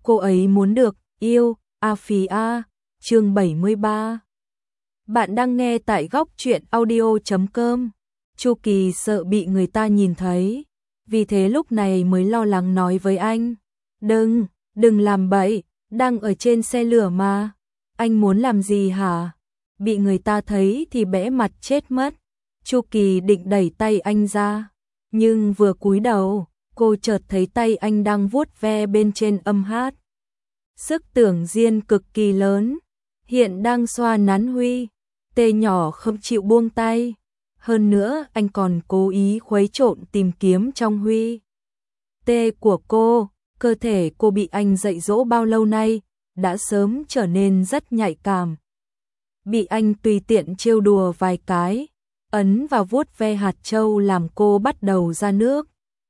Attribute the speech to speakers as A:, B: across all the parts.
A: cô ấy muốn được yêu, a phì a, chương 73. Bạn đang nghe tại góc truyện audio.com. Chu Kỳ sợ bị người ta nhìn thấy, vì thế lúc này mới lo lắng nói với anh. Đừng làm bậy, đang ở trên xe lửa mà. Anh muốn làm gì hả? Bị người ta thấy thì bẽ mặt chết mất. Chu Kỳ định đẩy tay anh ra, nhưng vừa cúi đầu, cô chợt thấy tay anh đang vuốt ve bên trên âm hát. Sức tưởng Diên cực kỳ lớn, hiện đang xoa nắn Huy. Tê nhỏ không chịu buông tay. Hơn nữa anh còn cố ý khuấy trộn tìm kiếm trong Huy. Tê của cô, cơ thể cô bị anh dạy dỗ bao lâu nay, đã sớm trở nên rất nhạy cảm. Bị anh tùy tiện trêu đùa vài cái, ấn vào vuốt ve hạt châu làm cô bắt đầu ra nước.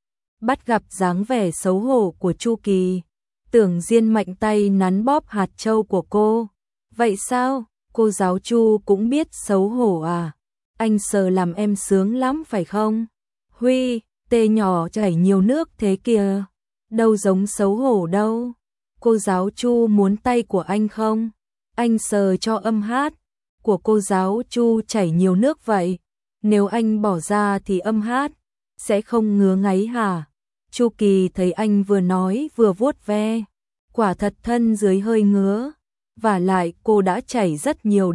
A: Bắt gặp dáng vẻ xấu hổ của Chu Kỳ, Tưởng Diên mạnh tay nắn bóp hạt châu của cô. Vậy sao, cô giáo Chu cũng biết xấu hổ à? Anh sờ làm em sướng lắm phải không? Huy, Tê nhỏ chảy nhiều nước thế kìa, đâu giống xấu hổ đâu. Cô giáo Chu muốn tay của anh không? Anh sờ cho âm hát của cô giáo Chu chảy nhiều nước vậy. Nếu anh bỏ ra thì âm hát sẽ không ngứa ngáy hả? Chu Kỳ thấy anh vừa nói vừa vuốt ve, quả thật thân dưới hơi ngứa. Vả lại cô đã chảy rất nhiều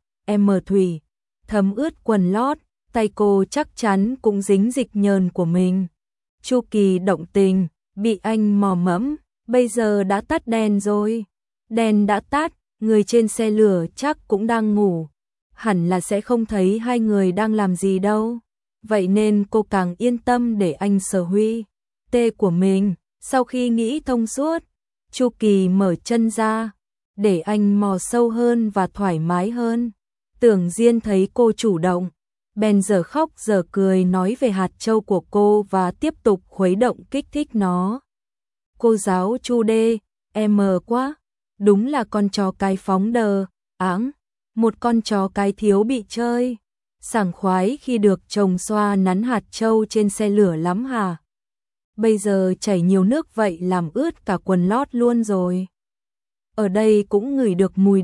A: thủy, thấm ướt quần lót, tay cô chắc chắn cũng dính dịch nhờn của mình. Chu Kỳ động tình, bị anh mò mẫm, bây giờ đã tắt đèn rồi. Đèn đã tắt, người trên xe lửa chắc cũng đang ngủ, hẳn là sẽ không thấy hai người đang làm gì đâu. Vậy nên cô càng yên tâm để anh sờ Huy tê của mình. Sau khi nghĩ thông suốt, Chu Kỳ mở chân ra, để anh mò sâu hơn và thoải mái hơn. Tưởng Diên thấy cô chủ động, bèn giờ khóc giờ cười nói về hạt châu của cô và tiếp tục khuấy động kích thích nó. Cô giáo Chu đê, em mờ quá, đúng là con chó cái phóng đờ, áng, một con chó cái thiếu bị chơi. Sảng khoái khi được chồng xoa nắn hạt châu trên xe lửa lắm hả? Bây giờ chảy nhiều nước vậy làm ướt cả quần lót luôn rồi. Ở đây cũng ngửi được mùi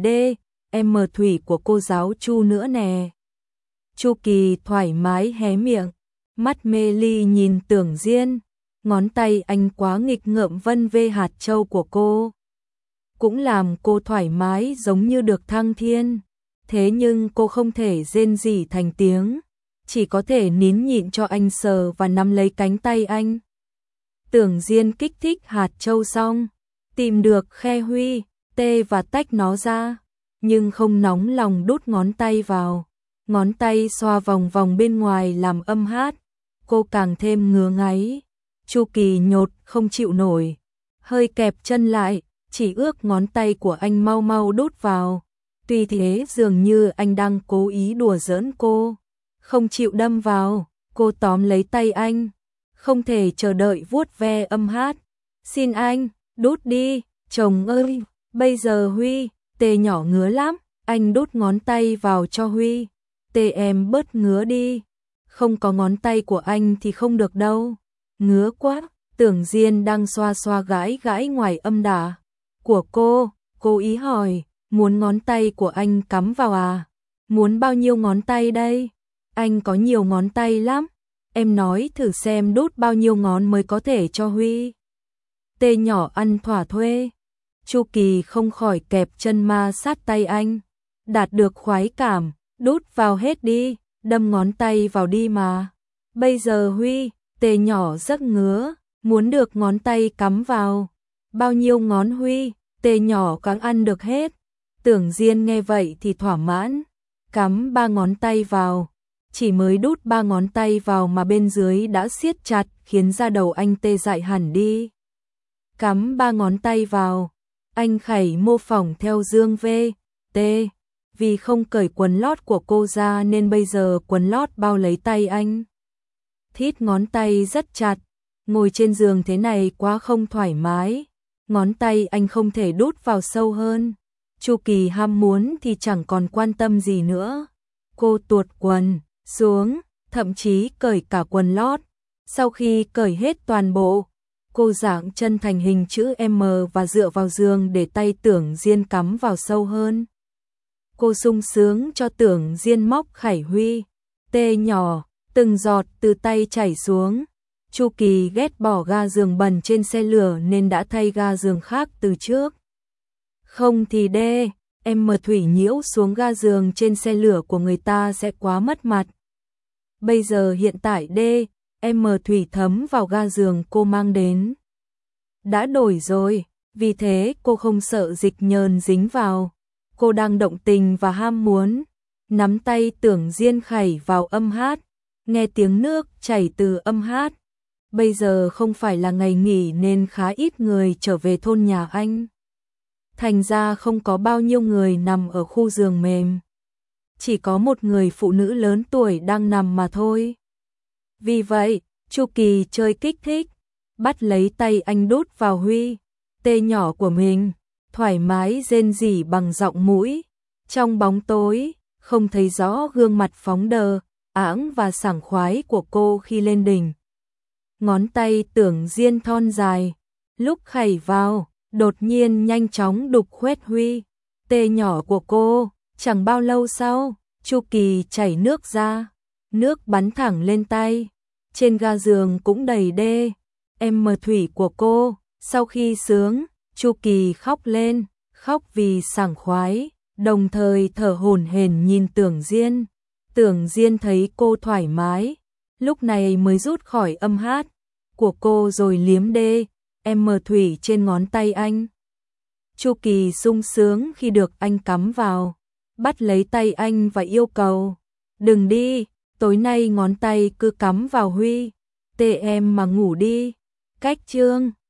A: thủy của cô giáo Chu nữa nè. Chu Kỳ thoải mái hé miệng, mắt mê ly nhìn Tưởng Diên, ngón tay anh quá nghịch ngợm vân vê hạt châu của cô. Cũng làm cô thoải mái giống như được thăng thiên. Thế nhưng cô không thể rên rỉ thành tiếng, chỉ có thể nín nhịn cho anh sờ và nắm lấy cánh tay anh. Tưởng Diên kích thích hạt châu xong, tìm được khe Huy tê và tách nó ra, nhưng không nóng lòng đút ngón tay vào. Ngón tay xoa vòng vòng bên ngoài làm âm hát, cô càng thêm ngứa ngáy. Chu Kỳ nhột không chịu nổi, hơi kẹp chân lại, chỉ ước ngón tay của anh mau mau đút vào. Tuy thế dường như anh đang cố ý đùa giỡn cô, không chịu đâm vào. Cô tóm lấy tay anh, không thể chờ đợi vuốt ve âm hát. Xin anh, đút đi, chồng ơi, bây giờ Huy tê nhỏ ngứa lắm, anh đút ngón tay vào cho Huy tê em bớt ngứa đi. Không có ngón tay của anh thì không được đâu, ngứa quá. Tưởng Diên đang xoa xoa gãi gãi ngoài âm đà của cô ý hỏi, muốn ngón tay của anh cắm vào à? Muốn bao nhiêu ngón tay đây? Anh có nhiều ngón tay lắm, em nói thử xem đút bao nhiêu ngón mới có thể cho Huy tê nhỏ ăn thỏa thuê. Chu Kỳ không khỏi kẹp chân ma sát tay anh, đạt được khoái cảm, đút vào hết đi, đâm ngón tay vào đi mà. Bây giờ Huy tê nhỏ rất ngứa, muốn được ngón tay cắm vào. Bao nhiêu ngón Huy tê nhỏ càng ăn được hết. Tưởng Diên nghe vậy thì thỏa mãn, cắm 3 ngón tay vào. Chỉ mới đút 3 ngón tay vào mà bên dưới đã siết chặt, khiến da đầu anh tê dại hẳn đi. Cắm 3 ngón tay vào, anh khẩy mô phỏng theo Dương tê. Vì không cởi quần lót của cô ra nên bây giờ quần lót bao lấy tay anh. Thít ngón tay rất chặt, ngồi trên giường thế này quá không thoải mái. Ngón tay anh không thể đút vào sâu hơn. Chu Kỳ ham muốn thì chẳng còn quan tâm gì nữa. Cô tuột quần xuống, thậm chí cởi cả quần lót. Sau khi cởi hết toàn bộ, Cô giãng chân thành hình chữ M và dựa vào giường để tay Tưởng Diên cắm vào sâu hơn. Cô sung sướng cho Tưởng Diên móc Khải Huy. Tê nhỏ, từng giọt từ tay chảy xuống. Chu Kỳ ghét bỏ ga giường bẩn trên xe lửa nên đã thay ga giường khác từ trước. Không thì em Thủy nhiễu xuống ga giường trên xe lửa của người ta sẽ quá mất mặt. Bây giờ hiện tại em Thủy thấm vào ga giường cô mang đến. Đã đổi rồi, vì thế cô không sợ dịch nhờn dính vào. Cô đang động tình và ham muốn. Nắm tay Tưởng Diên khảy vào âm hát, nghe tiếng nước chảy từ âm hát. Bây giờ không phải là ngày nghỉ nên khá ít người trở về thôn nhà anh. Thành ra không có bao nhiêu người nằm ở khu giường mềm. Chỉ có một người phụ nữ lớn tuổi đang nằm mà thôi. Vì vậy, Chu Kỳ chơi kích thích, bắt lấy tay anh đút vào Huy, tê nhỏ của mình, thoải mái rên rỉ bằng giọng mũi. Trong bóng tối, không thấy rõ gương mặt phóng đờ, ãng và sảng khoái của cô khi lên đỉnh. Ngón tay Tưởng Diên thon dài, lúc khảy vào, đột nhiên nhanh chóng đục khoét Huy, tê nhỏ của cô. Chẳng bao lâu sau, Chu Kỳ chảy nước ra, nước bắn thẳng lên tay. Trên ga giường cũng đầy em Thủy của cô. Sau khi sướng, Chu Kỳ khóc lên, khóc vì sảng khoái, đồng thời thở hổn hển nhìn Tưởng Diên. Tưởng Diên thấy cô thoải mái, lúc này mới rút khỏi âm hát của cô rồi liếm em Thủy trên ngón tay anh. Chu Kỳ sung sướng khi được anh cắm vào, bắt lấy tay anh và yêu cầu, đừng đi, tối nay ngón tay cứ cắm vào Huy, tê em mà ngủ đi. Cách chương